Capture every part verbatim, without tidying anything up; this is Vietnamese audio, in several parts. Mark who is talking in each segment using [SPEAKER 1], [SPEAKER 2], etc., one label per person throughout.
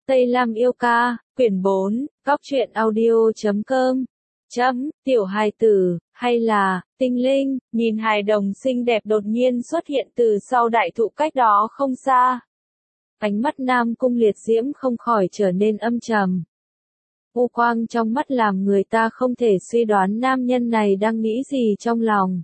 [SPEAKER 1] Tây Lam yêu ca, quyển bốn, góc truyện audio chấm com. Chấm, tiểu hài tử, hay là, tinh linh, nhìn hài đồng xinh đẹp đột nhiên xuất hiện từ sau đại thụ cách đó không xa. Ánh mắt Nam Cung Liệt Diễm không khỏi trở nên âm trầm. U quang trong mắt làm người ta không thể suy đoán nam nhân này đang nghĩ gì trong lòng.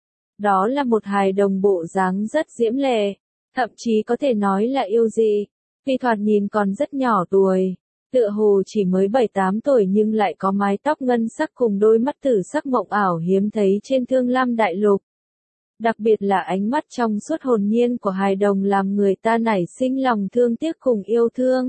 [SPEAKER 1] Đó là một hài đồng bộ dáng rất diễm lệ, thậm chí có thể nói là yêu dị. Tuy thoạt nhìn còn rất nhỏ tuổi, tựa hồ chỉ mới bảy tám tuổi nhưng lại có mái tóc ngân sắc cùng đôi mắt tử sắc mộng ảo hiếm thấy trên Thương Lam Đại Lục. Đặc biệt là ánh mắt trong suốt hồn nhiên của hài đồng làm người ta nảy sinh lòng thương tiếc cùng yêu thương.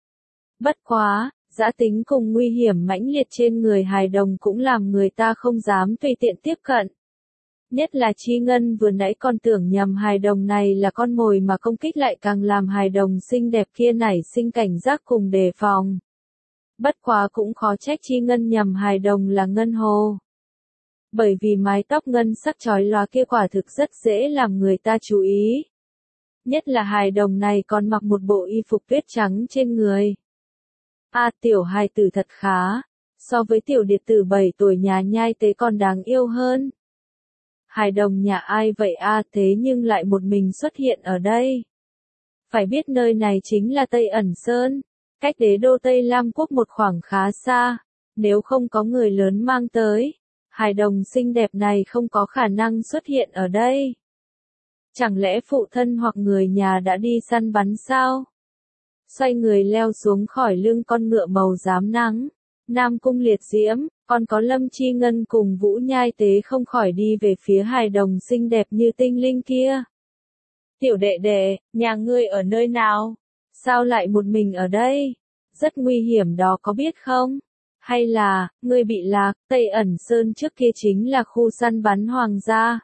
[SPEAKER 1] Bất quá, dã tính cùng nguy hiểm mãnh liệt trên người hài đồng cũng làm người ta không dám tùy tiện tiếp cận. Nhất là Chi Ngân vừa nãy còn tưởng nhầm hài đồng này là con mồi mà công kích lại càng làm hài đồng xinh đẹp kia nảy sinh cảnh giác cùng đề phòng. Bất quá cũng khó trách Chi Ngân nhầm hài đồng là Ngân Hồ. Bởi vì mái tóc ngân sắc chói lóa kia quả thực rất dễ làm người ta chú ý. Nhất là hài đồng này còn mặc một bộ y phục tuyết trắng trên người. A à, tiểu hài tử thật khá, so với tiểu điệt tử bảy tuổi nhà nhai tế còn đáng yêu hơn. Hài đồng nhà ai vậy a à, thế nhưng lại một mình xuất hiện ở đây. Phải biết nơi này chính là Tây Ẩn Sơn, cách đế đô Tây Lam Quốc một khoảng khá xa, nếu không có người lớn mang tới, hài đồng xinh đẹp này không có khả năng xuất hiện ở đây. Chẳng lẽ phụ thân hoặc người nhà đã đi săn bắn sao? Xoay người leo xuống khỏi lưng con ngựa màu rám nắng, Nam Cung Liệt Diễm, còn có Lâm Chi Ngân cùng Vũ Nhai Tế không khỏi đi về phía hài đồng xinh đẹp như tinh linh kia. Tiểu đệ đệ, nhà ngươi ở nơi nào? Sao lại một mình ở đây? Rất nguy hiểm đó có biết không? Hay là, ngươi bị lạc, Tây Ẩn Sơn trước kia chính là khu săn bắn hoàng gia.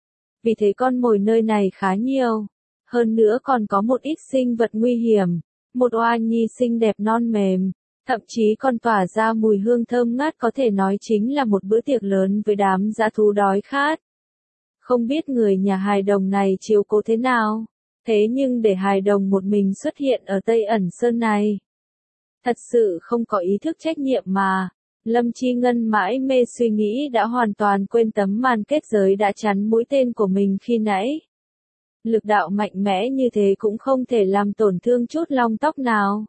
[SPEAKER 1] Vì thế con mồi nơi này khá nhiều. Hơn nữa còn có một ít sinh vật nguy hiểm. Một oa nhi xinh đẹp non mềm. Thậm chí còn tỏa ra mùi hương thơm ngát có thể nói chính là một bữa tiệc lớn với đám dã thú đói khát. Không biết người nhà hài đồng này chiếu cố thế nào, thế nhưng để hài đồng một mình xuất hiện ở Tây Ẩn Sơn này. Thật sự không có ý thức trách nhiệm mà, Lâm Chi Ngân mãi mê suy nghĩ đã hoàn toàn quên tấm màn kết giới đã chắn mũi tên của mình khi nãy. Lực đạo mạnh mẽ như thế cũng không thể làm tổn thương chút lông tóc nào.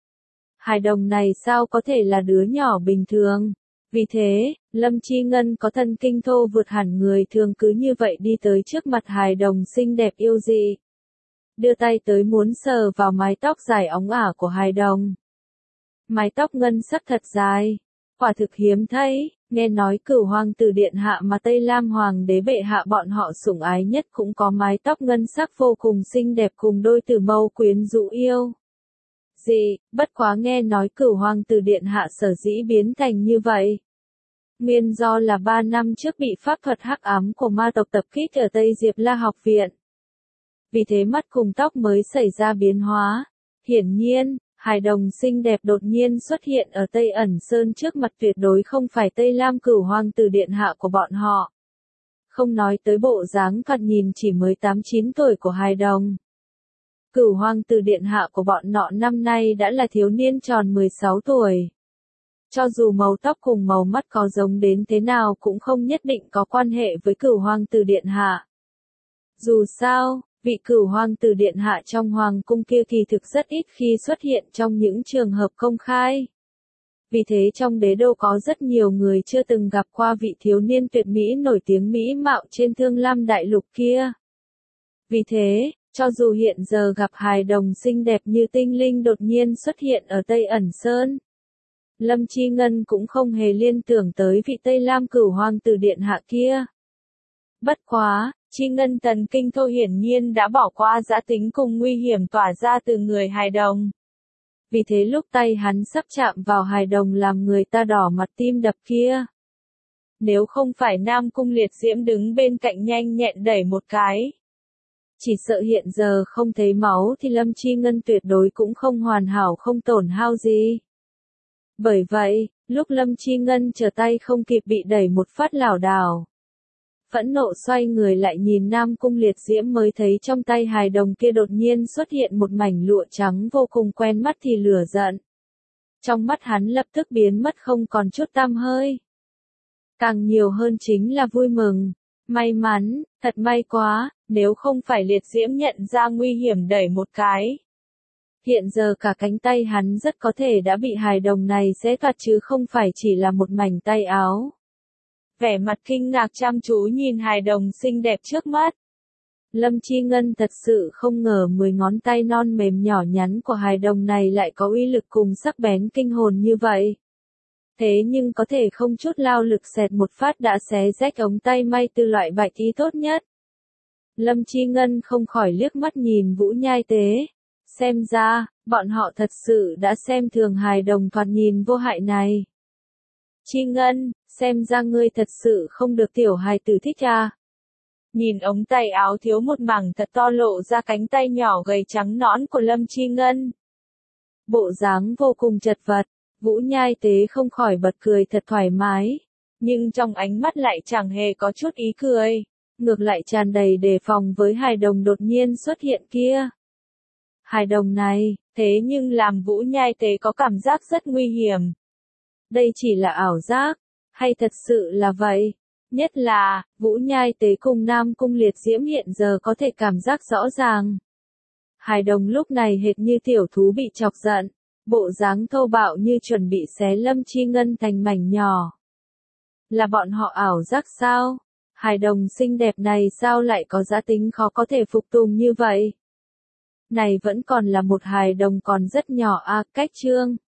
[SPEAKER 1] Hài đồng này sao có thể là đứa nhỏ bình thường. Vì thế, Lâm Chi Ngân có thân kinh thô vượt hẳn người thường cứ như vậy đi tới trước mặt hài đồng xinh đẹp yêu dị. Đưa tay tới muốn sờ vào mái tóc dài óng ả của hài đồng. Mái tóc ngân sắc thật dài. Quả thực hiếm thấy, nghe nói Cửu Hoàng tử điện hạ mà Tây Lam Hoàng đế bệ hạ bọn họ sủng ái nhất cũng có mái tóc ngân sắc vô cùng xinh đẹp cùng đôi tử mâu quyến rũ yêu. Gì, bất quá nghe nói Cửu Hoàng tử điện hạ sở dĩ biến thành như vậy. Nguyên do là ba năm trước bị pháp thuật hắc ám của ma tộc tập kích ở Tây Diệp La học viện. Vì thế mắt cùng tóc mới xảy ra biến hóa. Hiển nhiên, hài đồng xinh đẹp đột nhiên xuất hiện ở Tây Ẩn Sơn trước mặt tuyệt đối không phải Tây Lam Cửu Hoàng tử điện hạ của bọn họ. Không nói tới bộ dáng thoạt nhìn chỉ mới tám chín tuổi của hài đồng. Cửu Hoàng tử điện hạ của bọn nọ năm nay đã là thiếu niên tròn mười sáu tuổi. Cho dù màu tóc cùng màu mắt có giống đến thế nào cũng không nhất định có quan hệ với Cửu Hoàng tử điện hạ. Dù sao, vị Cửu Hoàng tử điện hạ trong hoàng cung kia kỳ thực rất ít khi xuất hiện trong những trường hợp công khai. Vì thế trong đế đô có rất nhiều người chưa từng gặp qua vị thiếu niên tuyệt mỹ nổi tiếng mỹ mạo trên Thương Lam Đại Lục kia. Vì thế, cho dù hiện giờ gặp hài đồng xinh đẹp như tinh linh đột nhiên xuất hiện ở Tây Ẩn Sơn, Lâm Chi Ngân cũng không hề liên tưởng tới vị Tây Lam Cửu Hoàng tử điện hạ kia. Bất quá, Chi Ngân thần kinh thô hiển nhiên đã bỏ qua dã tính cùng nguy hiểm tỏa ra từ người hài đồng. Vì thế lúc tay hắn sắp chạm vào hài đồng làm người ta đỏ mặt tim đập kia. Nếu không phải Nam Cung Liệt Diễm đứng bên cạnh nhanh nhẹn đẩy một cái. Chỉ sợ hiện giờ không thấy máu thì Lâm Chi Ngân tuyệt đối cũng không hoàn hảo không tổn hao gì. Bởi vậy, lúc Lâm Chi Ngân trở tay không kịp bị đẩy một phát lảo đảo. phẫn nộ xoay người lại nhìn Nam Cung Liệt Diễm mới thấy trong tay hài đồng kia đột nhiên xuất hiện một mảnh lụa trắng vô cùng quen mắt thì lửa giận. Trong mắt hắn lập tức biến mất không còn chút tăm hơi. Càng nhiều hơn chính là vui mừng. May mắn, thật may quá, nếu không phải Liệt Diễm nhận ra nguy hiểm đẩy một cái. Hiện giờ cả cánh tay hắn rất có thể đã bị hài đồng này xé toạc chứ không phải chỉ là một mảnh tay áo. Vẻ mặt kinh ngạc chăm chú nhìn hài đồng xinh đẹp trước mắt. Lâm Chi Ngân thật sự không ngờ mười ngón tay non mềm nhỏ nhắn của hài đồng này lại có uy lực cùng sắc bén kinh hồn như vậy. Thế nhưng có thể không chút lao lực xẹt một phát đã xé rách ống tay may từ loại bạch y tốt nhất. Lâm Chi Ngân không khỏi liếc mắt nhìn Vũ Nhai Tế. Xem ra, bọn họ thật sự đã xem thường hài đồng thoạt nhìn vô hại này. Chi Ngân, xem ra ngươi thật sự không được tiểu hài tử thích à. Nhìn ống tay áo thiếu một mảng thật to lộ ra cánh tay nhỏ gầy trắng nõn của Lâm Chi Ngân. Bộ dáng vô cùng chật vật, Vũ Nhai Tế không khỏi bật cười thật thoải mái. Nhưng trong ánh mắt lại chẳng hề có chút ý cười, ngược lại tràn đầy đề phòng với hài đồng đột nhiên xuất hiện kia. Hài đồng này, thế nhưng làm Vũ Nhai Tế có cảm giác rất nguy hiểm. Đây chỉ là ảo giác, hay thật sự là vậy? Nhất là, Vũ Nhai Tế cùng Nam Cung Liệt Diễm hiện giờ có thể cảm giác rõ ràng. Hài đồng lúc này hệt như tiểu thú bị chọc giận, bộ dáng thô bạo như chuẩn bị xé Lâm Chi Ngân thành mảnh nhỏ. Là bọn họ ảo giác sao? Hài đồng xinh đẹp này sao lại có giá tính khó có thể phục tùng như vậy? Này vẫn còn là một hài đồng còn rất nhỏ à, cách chương.